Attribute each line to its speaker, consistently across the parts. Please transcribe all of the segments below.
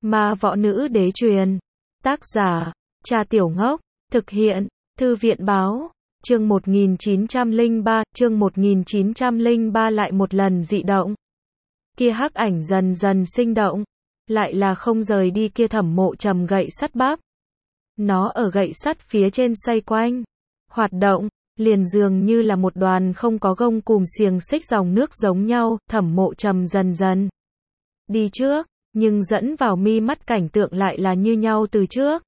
Speaker 1: Ma võ nữ đế truyền. Tác giả, Cha Tiểu Ngốc. Thực hiện, Thư viện báo. Chương 1903, chương 1903 lại một lần dị động. Kia hắc ảnh dần dần sinh động. Lại là không rời đi kia Thẩm Mộ Trầm gậy sắt bắp. Nó ở gậy sắt phía trên xoay quanh. Hoạt động, liền dường như là một đoàn không có gông cùm xiềng xích dòng nước giống nhau. Thẩm Mộ Trầm dần dần đi trước, nhưng dẫn vào mi mắt cảnh tượng lại là như nhau từ trước.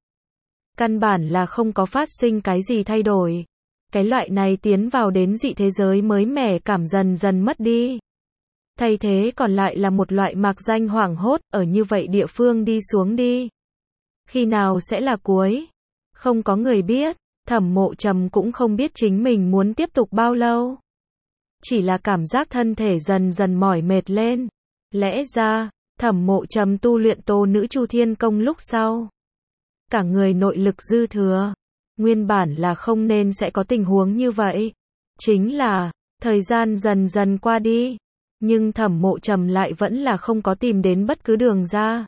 Speaker 1: Căn bản là không có phát sinh cái gì thay đổi. Cái loại này tiến vào đến dị thế giới mới mẻ cảm dần dần mất đi. Thay thế còn lại là một loại mạc danh hoảng hốt, ở như vậy địa phương đi xuống đi. Khi nào sẽ là cuối? Không có người biết, Thẩm Mộ Trầm cũng không biết chính mình muốn tiếp tục bao lâu. Chỉ là cảm giác thân thể dần dần mỏi mệt lên. Lẽ ra, Thẩm Mộ Trầm tu luyện Tô Nữ Chu Thiên Công lúc sau, cả người nội lực dư thừa. Nguyên bản là không nên sẽ có tình huống như vậy. Chính là, thời gian dần dần qua đi. Nhưng Thẩm Mộ Trầm lại vẫn là không có tìm đến bất cứ đường ra.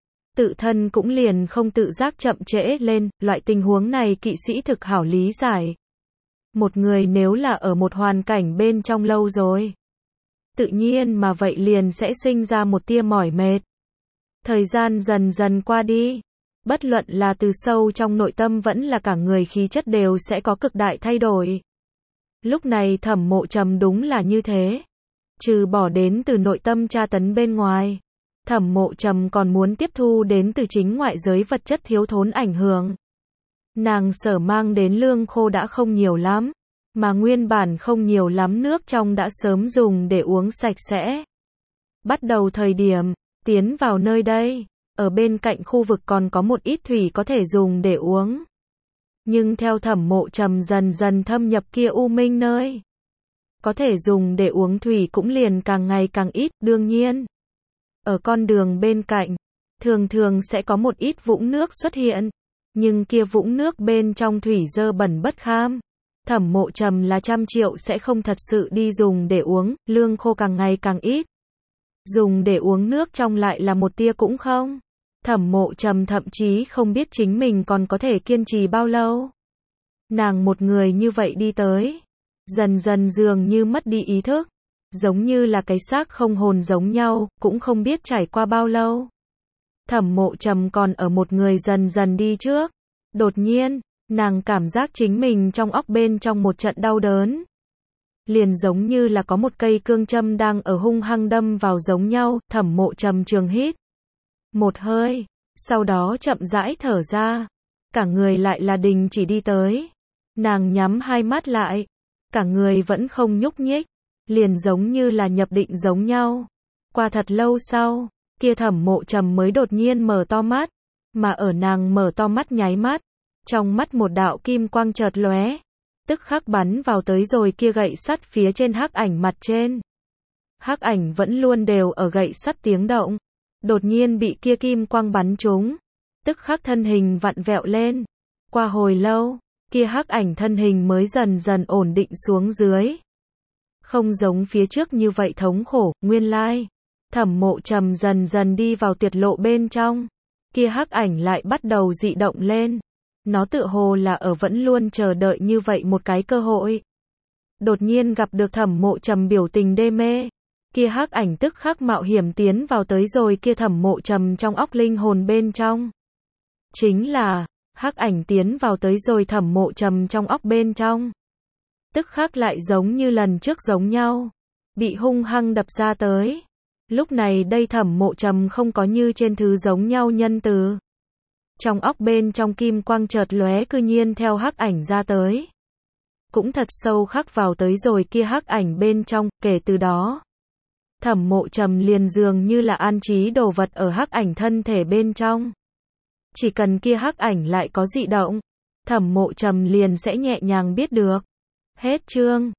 Speaker 1: Tự thân cũng liền không tự giác chậm trễ lên, loại tình huống này kỵ sĩ thực hảo lý giải. Một người nếu là ở một hoàn cảnh bên trong lâu rồi, tự nhiên mà vậy liền sẽ sinh ra một tia mỏi mệt. Thời gian dần dần qua đi, bất luận là từ sâu trong nội tâm vẫn là cả người khí chất đều sẽ có cực đại thay đổi. Lúc này Thẩm Mộ Trầm đúng là như thế. Trừ bỏ đến từ nội tâm tra tấn bên ngoài, Thẩm Mộ Trầm còn muốn tiếp thu đến từ chính ngoại giới vật chất thiếu thốn ảnh hưởng. Nàng sở mang đến lương khô đã không nhiều lắm, mà nguyên bản không nhiều lắm nước trong đã sớm dùng để uống sạch sẽ. Bắt đầu thời điểm tiến vào nơi đây, ở bên cạnh khu vực còn có một ít thủy có thể dùng để uống. Nhưng theo Thẩm Mộ Trầm dần dần thâm nhập kia u minh nơi, có thể dùng để uống thủy cũng liền càng ngày càng ít. Đương nhiên, ở con đường bên cạnh, thường thường sẽ có một ít vũng nước xuất hiện. Nhưng kia vũng nước bên trong thủy dơ bẩn bất kham. Thẩm Mộ Trầm là trăm triệu sẽ không thật sự đi dùng để uống, lương khô càng ngày càng ít. Dùng để uống nước trong lại là một tia cũng không. Thẩm Mộ Trầm thậm chí không biết chính mình còn có thể kiên trì bao lâu. Nàng một người như vậy đi tới, dần dần dường như mất đi ý thức, giống như là cái xác không hồn giống nhau, cũng không biết trải qua bao lâu. Thẩm Mộ Trầm còn ở một người dần dần đi trước. Đột nhiên, nàng cảm giác chính mình trong óc bên trong một trận đau đớn. Liền giống như là có một cây cương châm đang ở hung hăng đâm vào giống nhau. Thẩm Mộ Trầm trường hít một hơi, sau đó chậm rãi thở ra. Cả người lại là đình chỉ đi tới. Nàng nhắm hai mắt lại, cả người vẫn không nhúc nhích, liền giống như là nhập định giống nhau. Qua thật lâu sau, kia Thẩm Mộ Trầm mới đột nhiên mở to mắt, mà ở nàng mở to mắt nháy mắt, trong mắt một đạo kim quang chợt lóe, tức khắc bắn vào tới rồi kia gậy sắt phía trên hắc ảnh mặt trên. Hắc ảnh vẫn luôn đều ở gậy sắt tiếng động, đột nhiên bị kia kim quang bắn trúng, tức khắc thân hình vặn vẹo lên. Qua hồi lâu, kia hắc ảnh thân hình mới dần dần ổn định xuống dưới. Không giống phía trước như vậy thống khổ. Nguyên lai, Thẩm Mộ Trầm dần dần đi vào tuyệt lộ bên trong, kia hắc ảnh lại bắt đầu dị động lên. Nó tựa hồ là ở vẫn luôn chờ đợi như vậy một cái cơ hội. Đột nhiên gặp được Thẩm Mộ Trầm biểu tình đê mê, kia hắc ảnh tức khắc mạo hiểm tiến vào tới rồi kia Thẩm Mộ Trầm trong óc linh hồn bên trong. Chính là, hắc ảnh tiến vào tới rồi Thẩm Mộ Trầm trong óc bên trong, tức khắc lại giống như lần trước giống nhau, bị hung hăng đập ra tới. Lúc này đây Thẩm Mộ Trầm không có như trên thứ giống nhau nhân từ. Trong óc bên trong kim quang chợt lóe cư nhiên theo hắc ảnh ra tới. Cũng thật sâu khắc vào tới rồi kia hắc ảnh bên trong. Kể từ đó, Thẩm Mộ Trầm liền dường như là an trí đồ vật ở hắc ảnh thân thể bên trong. Chỉ cần kia hắc ảnh lại có dị động, Thẩm Mộ Trầm liền sẽ nhẹ nhàng biết được. Hết chương.